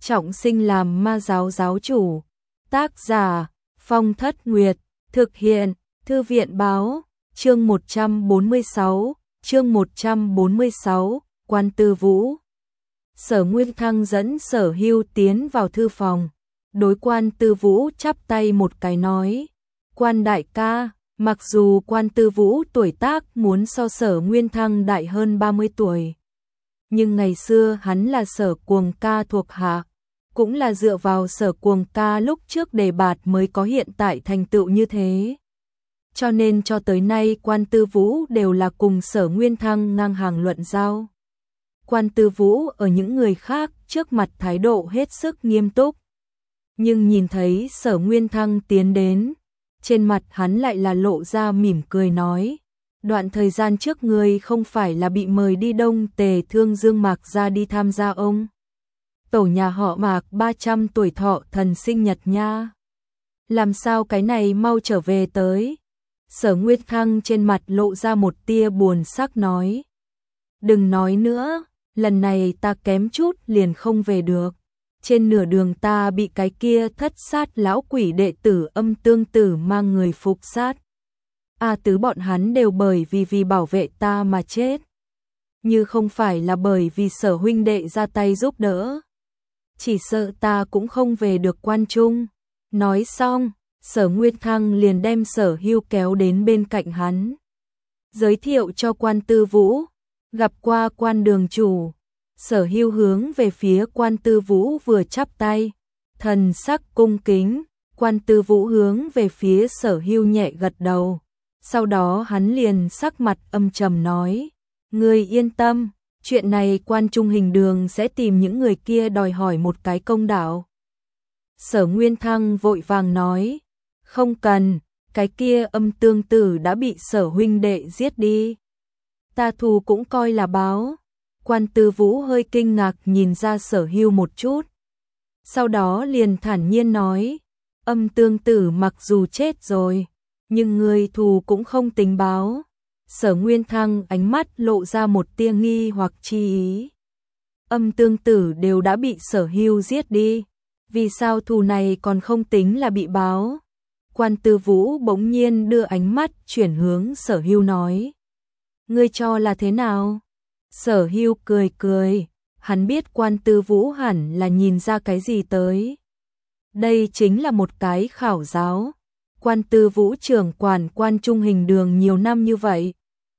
trọng sinh làm ma giáo giáo chủ. Tác giả Phong Thất Nguyệt. Thực hiện Thư viện Báo. Chương 146. Chương 146. Quan Tư Vũ. Sở Nguyên Thăng dẫn Sở Hưu tiến vào thư phòng. Đối Quan Tư Vũ chắp tay một cái nói: Quan đại ca. Mặc dù Quan Tư Vũ tuổi tác muốn so Sở Nguyên Thăng đại hơn 30 tuổi, nhưng ngày xưa hắn là Sở Cuồng Ca thuộc hạ, cũng là dựa vào Sở Cuồng Ca lúc trước đề bạt mới có hiện tại thành tựu như thế. Cho nên cho tới nay Quan Tư Vũ đều là cùng Sở Nguyên Thăng ngang hàng luận giao. Quan Tư Vũ ở những người khác trước mặt thái độ hết sức nghiêm túc, nhưng nhìn thấy Sở Nguyên Thăng tiến đến, trên mặt hắn lại là lộ ra mỉm cười nói: Đoạn thời gian trước ngươi không phải là bị mời đi Đông Tề Thương Dương Mạc ra đi tham gia ông tổ nhà họ Mạc 300 tuổi thọ thần sinh nhật nha. Làm sao cái này mau trở về tới? Sở Nguyên Thăng trên mặt lộ ra một tia buồn sắc nói: Đừng nói nữa, lần này ta kém chút liền không về được. Trên nửa đường ta bị cái kia thất sát lão quỷ đệ tử Âm Tương Tử mang người phục sát. A Tứ bọn hắn đều bởi vì bảo vệ ta mà chết, như không phải là bởi vì Sở huynh đệ ra tay giúp đỡ, chỉ sợ ta cũng không về được Quan Trung. Nói xong, Sở Nguyên Thăng liền đem Sở Hưu kéo đến bên cạnh hắn, giới thiệu cho Quan Tư Vũ. Gặp qua Quan đường chủ. Sở Hưu hướng về phía Quan Tư Vũ vừa chắp tay, thần sắc cung kính. Quan Tư Vũ hướng về phía Sở Hưu nhẹ gật đầu. Sau đó hắn liền sắc mặt âm trầm nói: Ngươi yên tâm, chuyện này Quan Trung Hình Đường sẽ tìm những người kia đòi hỏi một cái công đạo. Sở Nguyên Thăng vội vàng nói: Không cần, cái kia Âm Tương Tử đã bị Sở huynh đệ giết đi, ta thù cũng coi là báo. Quan Tư Vũ hơi kinh ngạc nhìn ra Sở Hưu một chút, sau đó liền thản nhiên nói: Âm Tương Tử mặc dù chết rồi, nhưng người thù cũng không tính báo. Sở Nguyên Thăng ánh mắt lộ ra một tia nghi hoặc chi ý. Âm Tương Tử đều đã bị Sở Hưu giết đi, vì sao thù này còn không tính là bị báo? Quan Tư Vũ bỗng nhiên đưa ánh mắt chuyển hướng Sở Hưu nói: Ngươi cho là thế nào? Sở Hưu cười cười, hắn biết Quan Tư Vũ hẳn là nhìn ra cái gì tới. Đây chính là một cái khảo giáo. Quan Tư Vũ trưởng quản Quan Trung Hình Đường nhiều năm như vậy,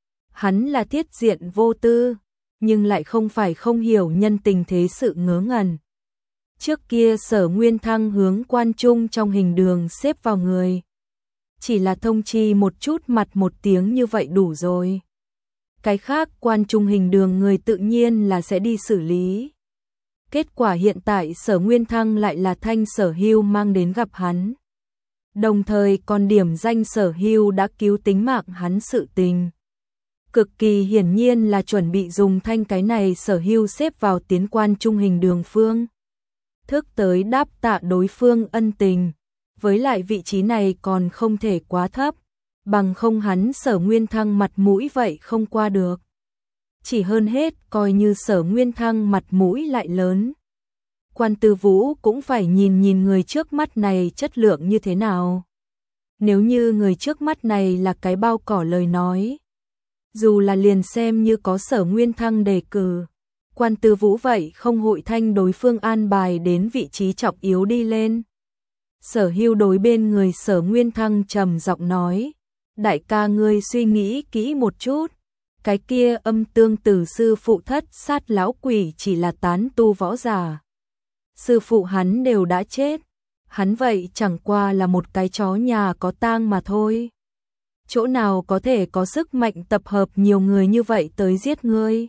hắn là thiết diện vô tư, nhưng lại không phải không hiểu nhân tình thế sự ngớ ngẩn. Trước kia Sở Nguyên Thăng hướng Quan Trung trong Hình Đường xếp vào người, chỉ là thông chi một chút mặt một tiếng như vậy đủ rồi. Cái khác Quan Trung Hình Đường người tự nhiên là sẽ đi xử lý. Kết quả hiện tại Sở Nguyên Thăng lại là thanh Sở Hưu mang đến gặp hắn, đồng thời còn điểm danh Sở Hưu đã cứu tính mạng hắn sự tình. Cực kỳ hiển nhiên là chuẩn bị dùng thanh cái này Sở Hưu xếp vào tiến Quan Trung Hình Đường phương thức tới đáp tạ đối phương ân tình. Với lại vị trí này còn không thể quá thấp, bằng không hắn Sở Nguyên Thăng mặt mũi vậy không qua được. Chỉ hơn hết coi như Sở Nguyên Thăng mặt mũi lại lớn, Quan Tư Vũ cũng phải nhìn người trước mắt này chất lượng như thế nào. Nếu như người trước mắt này là cái bao cỏ lời nói, dù là liền xem như có Sở Nguyên Thăng đề cử, Quan Tư Vũ vậy không hội thanh đối phương an bài đến vị trí trọng yếu đi lên. Sở Hưu đối bên người Sở Nguyên Thăng trầm giọng nói: Đại ca ngươi suy nghĩ kỹ một chút, cái kia Âm Tương Tử sư phụ thất sát lão quỷ chỉ là tán tu võ giả. Sư phụ hắn đều đã chết, hắn vậy chẳng qua là một cái chó nhà có tang mà thôi. Chỗ nào có thể có sức mạnh tập hợp nhiều người như vậy tới giết ngươi?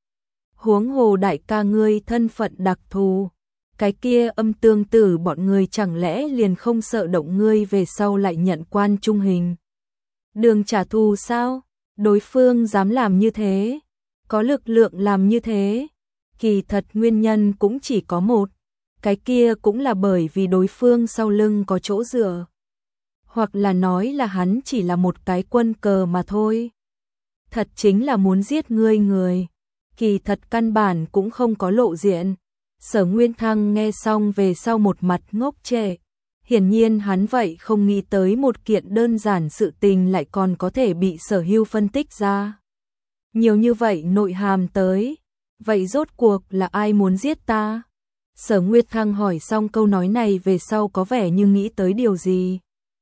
Huống hồ đại ca ngươi thân phận đặc thù, cái kia Âm Tương Tử bọn người chẳng lẽ liền không sợ động ngươi về sau lại nhận Quan Trung Hình Đường trả thù sao? Đối phương dám làm như thế, có lực lượng làm như thế, kỳ thật nguyên nhân cũng chỉ có một, cái kia cũng là bởi vì đối phương sau lưng có chỗ dựa, hoặc là nói là hắn chỉ là một cái quân cờ mà thôi. Thật chính là muốn giết ngươi người, kỳ thật căn bản cũng không có lộ diện. Sở Nguyên Thăng nghe xong về sau một mặt ngốc trệ. Hiển nhiên hắn vậy không nghĩ tới một kiện đơn giản sự tình lại còn có thể bị Sở Hưu phân tích ra. Nhiều như vậy nội hàm tới. Vậy rốt cuộc là ai muốn giết ta? Sở Nguyệt Thăng hỏi xong câu nói này về sau có vẻ như nghĩ tới điều gì.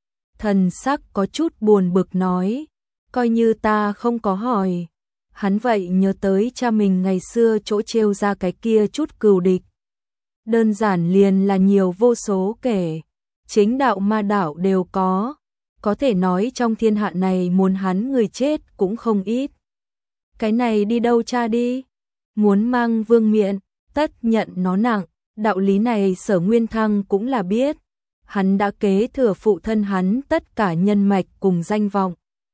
Thần sắc có chút buồn bực nói, coi như ta không có hỏi. Hắn vậy nhớ tới cha mình ngày xưa chỗ trêu ra cái kia chút cừu địch. Đơn giản liền là nhiều vô số kể, chính đạo ma đạo đều có thể nói trong thiên hạ này muốn hắn người chết cũng không ít. Cái này đi đâu cha đi? Muốn mang vương miện, tất nhận nó nặng, đạo lý này Sở Nguyên Thăng cũng là biết. Hắn đã kế thừa phụ thân hắn tất cả nhân mạch cùng danh vọng.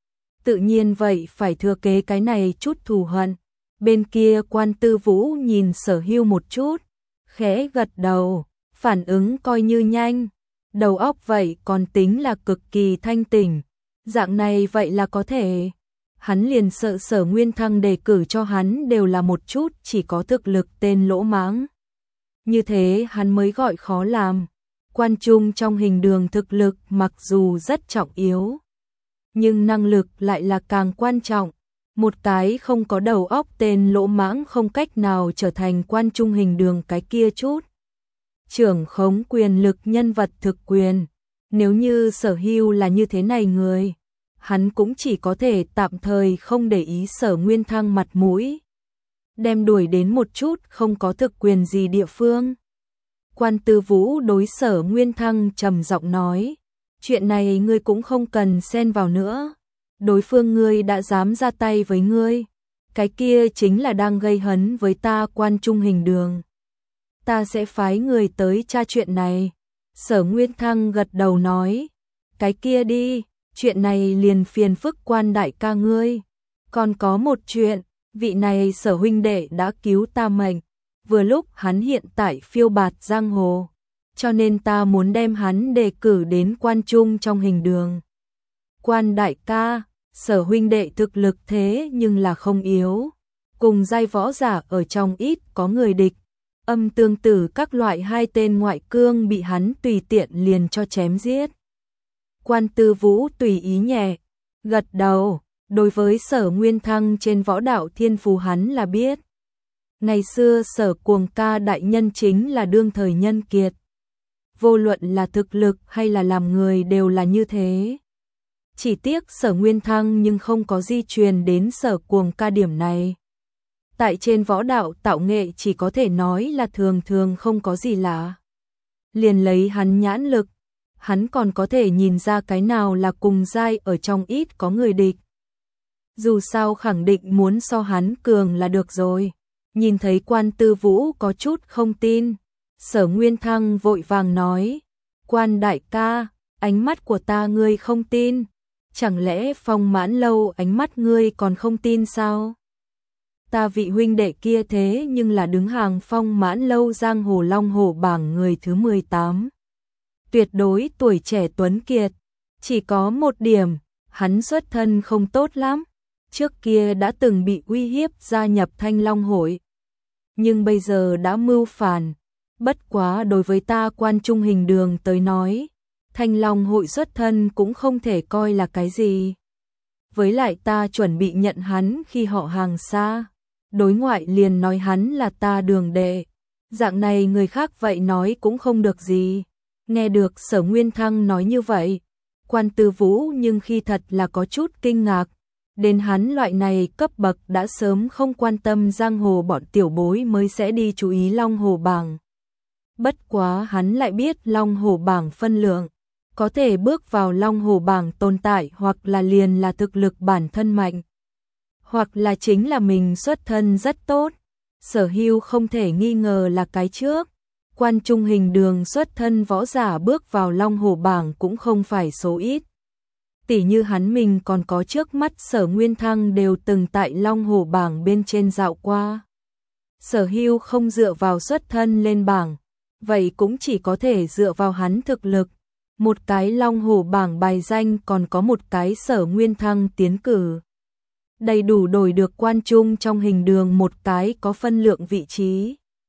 Tự nhiên vậy phải thừa kế cái này chút thù hận. Bên kia Quan Tư Vũ nhìn Sở Hưu một chút, khẽ gật đầu, phản ứng coi như nhanh. Đầu óc vậy còn tính là cực kỳ thanh tỉnh. Dạng này vậy là có thể. Hắn liền sợ Sở Nguyên Thăng đề cử cho hắn đều là một chút chỉ có thực lực tên lỗ mãng. Như thế hắn mới gọi khó làm. Quan trung trong hình đường thực lực mặc dù rất trọng yếu, nhưng năng lực lại là càng quan trọng. Một cái không có đầu óc tên lỗ mãng không cách nào trở thành quan trung hình đường cái kia chút. Trưởng khống quyền lực nhân vật thực quyền. Nếu như Sở Hưu là như thế này người, hắn cũng chỉ có thể tạm thời không để ý Sở Nguyên Thăng mặt mũi, đem đuổi đến một chút không có thực quyền gì địa phương. Quan Tư Vũ đối Sở Nguyên Thăng trầm giọng nói, chuyện này ngươi cũng không cần xen vào nữa. Đối phương ngươi đã dám ra tay với ngươi, cái kia chính là đang gây hấn với ta quan trung hình đường. Ta sẽ phái người tới tra chuyện này. Sở Nguyên Thăng gật đầu nói, cái kia đi, chuyện này liền phiền phức Quan đại ca ngươi. Còn có một chuyện, vị này Sở huynh đệ đã cứu ta mệnh, vừa lúc hắn hiện tại phiêu bạt giang hồ, cho nên ta muốn đem hắn đề cử đến quan trung trong hình đường. Quan đại ca, Sở huynh đệ thực lực thế nhưng là không yếu, cùng giai võ giả ở trong ít có người địch. Âm tương tử các loại hai tên ngoại cương bị hắn tùy tiện liền cho chém giết. Quan Tư Vũ tùy ý nhẹ gật đầu, đối với Sở Nguyên Thăng trên võ đạo thiên phú hắn là biết. Ngày xưa Sở Cuồng ca đại nhân chính là đương thời nhân kiệt. Vô luận là thực lực hay là làm người đều là như thế. Chỉ tiếc Sở Nguyên Thăng nhưng không có di truyền đến Sở Cuồng ca điểm này. Tại trên võ đạo tạo nghệ chỉ có thể nói là thường thường không có gì lạ. Liền lấy hắn nhãn lực, hắn còn có thể nhìn ra cái nào là cùng giai ở trong ít có người địch. Dù sao khẳng định muốn so hắn cường là được rồi. Nhìn thấy Quan Tư Vũ có chút không tin, Sở Nguyên Thăng vội vàng nói, Quan đại ca, ánh mắt của ta ngươi không tin, chẳng lẽ Phong Mãn Lâu ánh mắt ngươi còn không tin sao? Ta vị huynh đệ kia thế nhưng là đứng hàng Phong Mãn Lâu giang hồ long hổ bảng người thứ 18. Tuyệt đối tuổi trẻ tuấn kiệt, chỉ có một điểm, hắn xuất thân không tốt lắm, trước kia đã từng bị uy hiếp gia nhập Thanh Long hội, nhưng bây giờ đã mưu phản. Bất quá đối với ta quan trung hình đường tới nói, Thanh Long hội xuất thân cũng không thể coi là cái gì. Với lại ta chuẩn bị nhận hắn khi họ hàng xa, đối ngoại liền nói hắn là ta đường đệ. Dạng này người khác vậy nói cũng không được gì. Nghe được Sở Nguyên Thăng nói như vậy, Quan Tư Vũ nhưng khi thật là có chút kinh ngạc. Đến hắn loại này cấp bậc đã sớm không quan tâm giang hồ bọn tiểu bối mới sẽ đi chú ý Long Hồ bảng. Bất quá hắn lại biết Long Hồ bảng phân lượng, có thể bước vào Long Hồ bảng tồn tại hoặc là liền là thực lực bản thân mạnh, hoặc là chính là mình xuất thân rất tốt. Sở Hưu không thể nghi ngờ là cái trước. Quan trung hình đường xuất thân võ giả bước vào Long Hồ bảng cũng không phải số ít. Tỉ như hắn mình còn có trước mắt Sở Nguyên Thăng đều từng tại Long Hồ bảng bên trên dạo qua. Sở Hưu không dựa vào xuất thân lên bảng, vậy cũng chỉ có thể dựa vào hắn thực lực. Một cái Long Hồ bảng bài danh còn có một cái Sở Nguyên Thăng tiến cử. Đầy đủ đổi được quan trung trong hình đường một cái có phân lượng vị trí.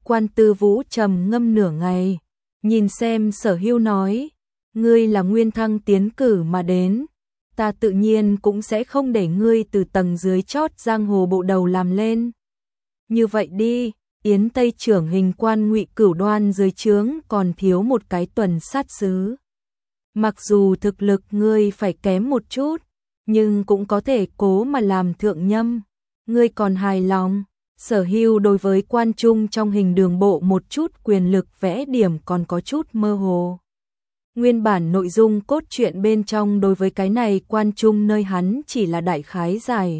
Quan Tư Vũ trầm ngâm nửa ngày, nhìn xem Sở Hưu nói, ngươi là nguyên thăng tiến cử mà đến, ta tự nhiên cũng sẽ không để ngươi từ tầng dưới chót giang hồ bộ đầu làm lên. Như vậy đi, Yến Tây trưởng hình quan Ngụy Cửu Đoan dưới trướng còn thiếu một cái tuần sát sứ. Mặc dù thực lực ngươi phải kém một chút, nhưng cũng có thể cố mà làm thượng nhâm. Ngươi còn hài lòng? Sở Hưu đối với quan trung trong hình đường bộ một chút quyền lực vẽ điểm còn có chút mơ hồ. Nguyên bản nội dung cốt truyện bên trong đối với cái này quan trung nơi hắn chỉ là đại khái giải.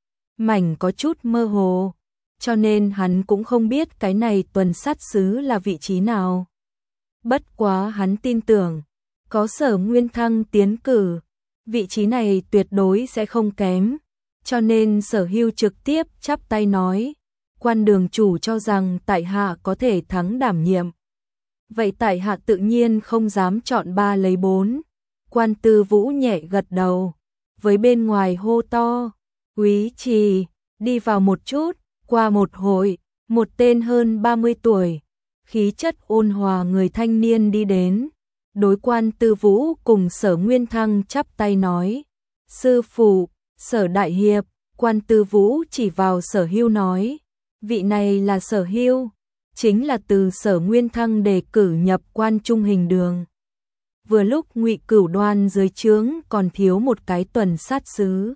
Mảnh có chút mơ hồ, cho nên hắn cũng không biết cái này tuần sát sứ là vị trí nào. Bất quá hắn tin tưởng, có Sở Nguyên Thăng tiến cử, vị trí này tuyệt đối sẽ không kém, cho nên Sở Hưu trực tiếp chắp tay nói, quan đường chủ cho rằng tại hạ có thể thắng đảm nhiệm. Vậy tại hạ tự nhiên không dám chọn 3 lấy 4. Quan Tư Vũ nhẹ gật đầu, với bên ngoài hô to, Úy Trì, đi vào một chút. Qua một hồi, một tên hơn 30 tuổi, khí chất ôn hòa người thanh niên đi đến, đối Quan Tư Vũ cùng Sở Nguyên Thăng chắp tay nói, sư phụ, Sở Đại Hiệp. Quan Tư Vũ chỉ vào Sở Hưu nói, vị này là Sở Hưu, chính là từ Sở Nguyên Thăng đề cử nhập quan trung hình đường. Vừa lúc Ngụy Cửu Đoan dưới trướng còn thiếu một cái tuần sát sứ.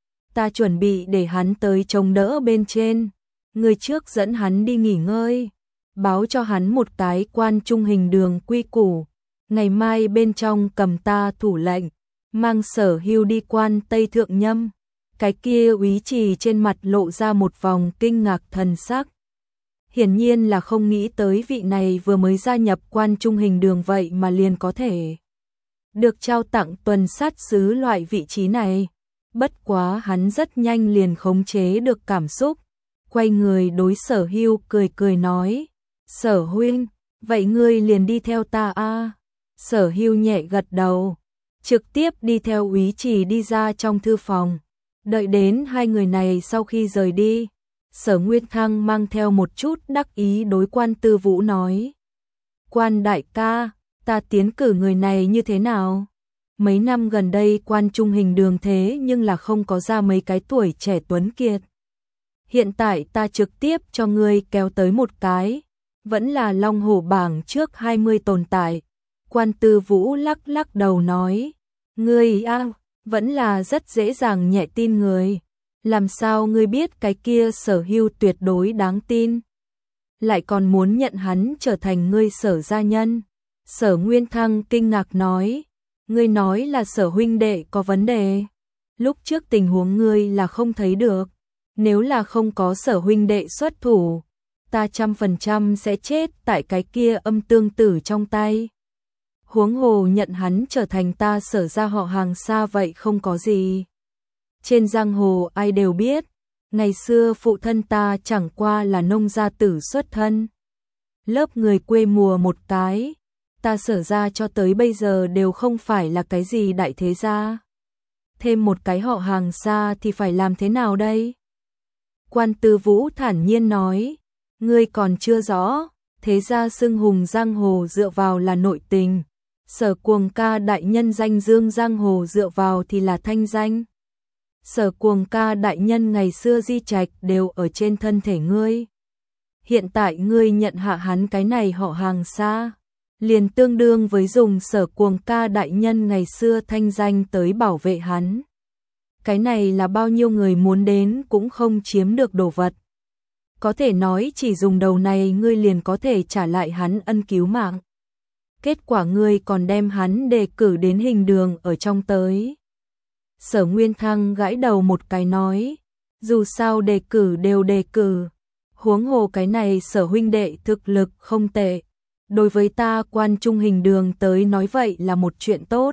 Ta chuẩn bị để hắn tới trông đỡ bên trên, người trước dẫn hắn đi nghỉ ngơi, báo cho hắn một cái quan trung hình đường quy củ, ngày mai bên trong cầm ta thủ lệnh, mang Sở Hưu đi quan Tây Thượng Nhâm. Cái kia Úy Trì trên mặt lộ ra một vòng kinh ngạc thần sắc. Hiển nhiên là không nghĩ tới vị này vừa mới gia nhập quan trung hình đường vậy mà liền có thể được trao tặng tuần sát sứ loại vị trí này. Bất quá hắn rất nhanh liền khống chế được cảm xúc, quay người đối Sở Hưu cười cười nói, Sở huynh, vậy ngươi liền đi theo ta a. Sở Hưu nhẹ gật đầu, trực tiếp đi theo Úy Trì đi ra trong thư phòng. Đợi đến hai người này sau khi rời đi, Sở Nguyên Thăng mang theo một chút đắc ý đối Quan Tư Vũ nói, Quan đại ca, ta tiến cử người này như thế nào? Mấy năm gần đây quan trung hình đường thế nhưng là không có ra mấy cái tuổi trẻ tuấn kiệt. Hiện tại ta trực tiếp cho ngươi kéo tới một cái, vẫn là Long Hổ bảng trước 20 tồn tại. Quan Tư Vũ lắc lắc đầu nói, ngươi vẫn là rất dễ dàng nhẹ tin người. Làm sao ngươi biết cái kia Sở Hưu tuyệt đối đáng tin? Lại còn muốn nhận hắn trở thành ngươi Sở gia nhân. Sở Nguyên Thăng kinh ngạc nói, ngươi nói là Sở huynh đệ có vấn đề. Lúc trước tình huống ngươi là không thấy được. Nếu là không có Sở huynh đệ xuất thủ, ta 100% sẽ chết tại cái kia âm tương tử trong tay. Huống hồ nhận hắn trở thành ta Sở gia họ hàng xa vậy không có gì. Trên giang hồ ai đều biết, ngày xưa phụ thân ta chẳng qua là nông gia tử xuất thân. Lớp người quê mùa một cái, ta Sở gia cho tới bây giờ đều không phải là cái gì đại thế gia. Thêm một cái họ hàng xa thì phải làm thế nào đây? Quan Tư Vũ thản nhiên nói, ngươi còn chưa rõ, thế gia xưng hùng giang hồ dựa vào là nội tình, Sở Cuồng Ca đại nhân danh dương giang hồ dựa vào thì là thanh danh. Sở Cuồng Ca đại nhân ngày xưa di trạch đều ở trên thân thể ngươi. Hiện tại ngươi nhận hạ hắn cái này họ hàng xa, liền tương đương với dùng Sở Cuồng Ca đại nhân ngày xưa thanh danh tới bảo vệ hắn. Cái này là bao nhiêu người muốn đến cũng không chiếm được đồ vật. Có thể nói chỉ dùng đầu này ngươi liền có thể trả lại hắn ân cứu mạng. Kết quả ngươi còn đem hắn đề cử đến hình đường ở trong tới. Sở Nguyên Thăng gãi đầu một cái nói, dù sao đề cử đều đề cử, huống hồ cái này Sở huynh đệ thực lực không tệ, đối với ta quan trung hình đường tới nói vậy là một chuyện tốt.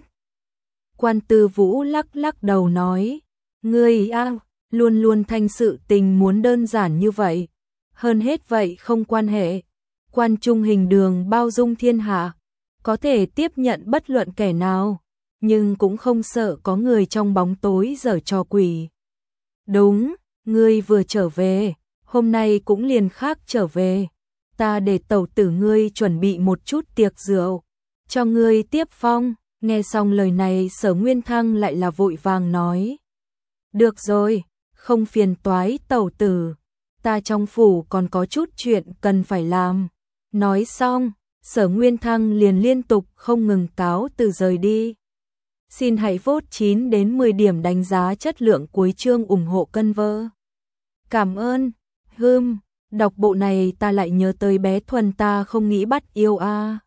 Quan Tư Vũ lắc lắc đầu nói, ngươi luôn luôn thanh sự tình muốn đơn giản như vậy, hơn hết vậy không quan hệ. Quan trung hình đường bao dung thiên hạ, có thể tiếp nhận bất luận kẻ nào, nhưng cũng không sợ có người trong bóng tối giở trò quỷ. Đúng, ngươi vừa trở về, hôm nay cũng liền khác trở về. ta để tẩu tử ngươi chuẩn bị một chút tiệc rượu, cho ngươi tiếp phong. Nghe xong lời này Sở Nguyên Thăng lại là vội vàng nói. Được rồi, không phiền toái tẩu tử, ta trong phủ còn có chút chuyện cần phải làm. Nói xong, Sở Nguyên Thăng liền liên tục không ngừng cáo từ rời đi. Xin hãy vote 9 đến 10 điểm đánh giá chất lượng cuối chương ủng hộ cân vơ. Cảm ơn. Đọc bộ này ta lại nhớ tới bé Thuần ta không nghĩ bắt yêu a.